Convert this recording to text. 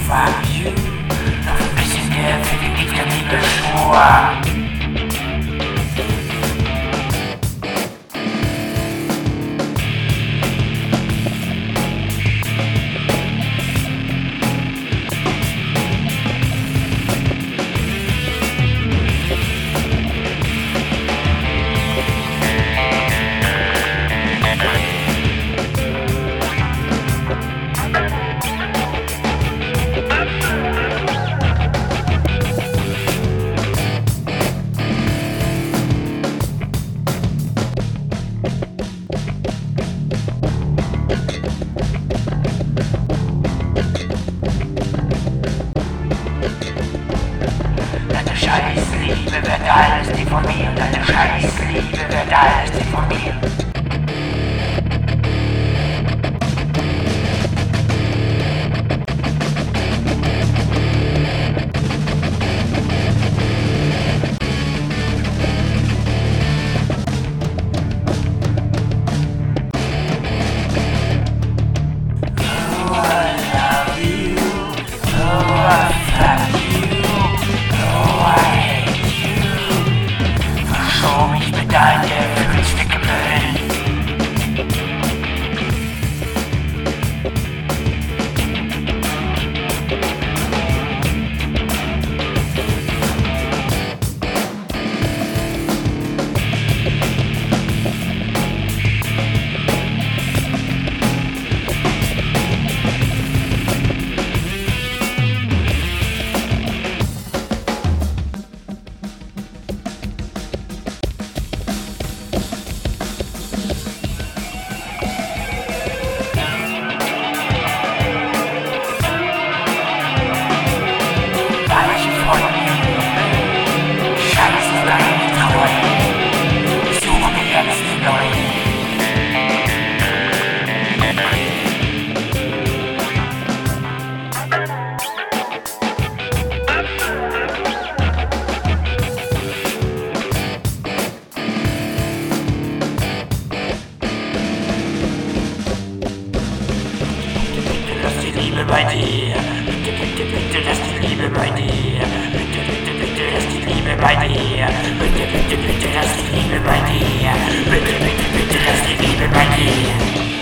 fuck you. Noch ein bisschen mehr für den Liebschwur. Scheißliebe wird alles deformieren, deine Scheißliebe wird alles deformieren. Deine Gefühlsdicke Müll. Liebe bei dir, bitte, bitte, lass die Liebe bei dir, bitte, lass die Liebe bei dir, bitte, lass die Liebe bei dir, bitte, lass die Liebe bei dir.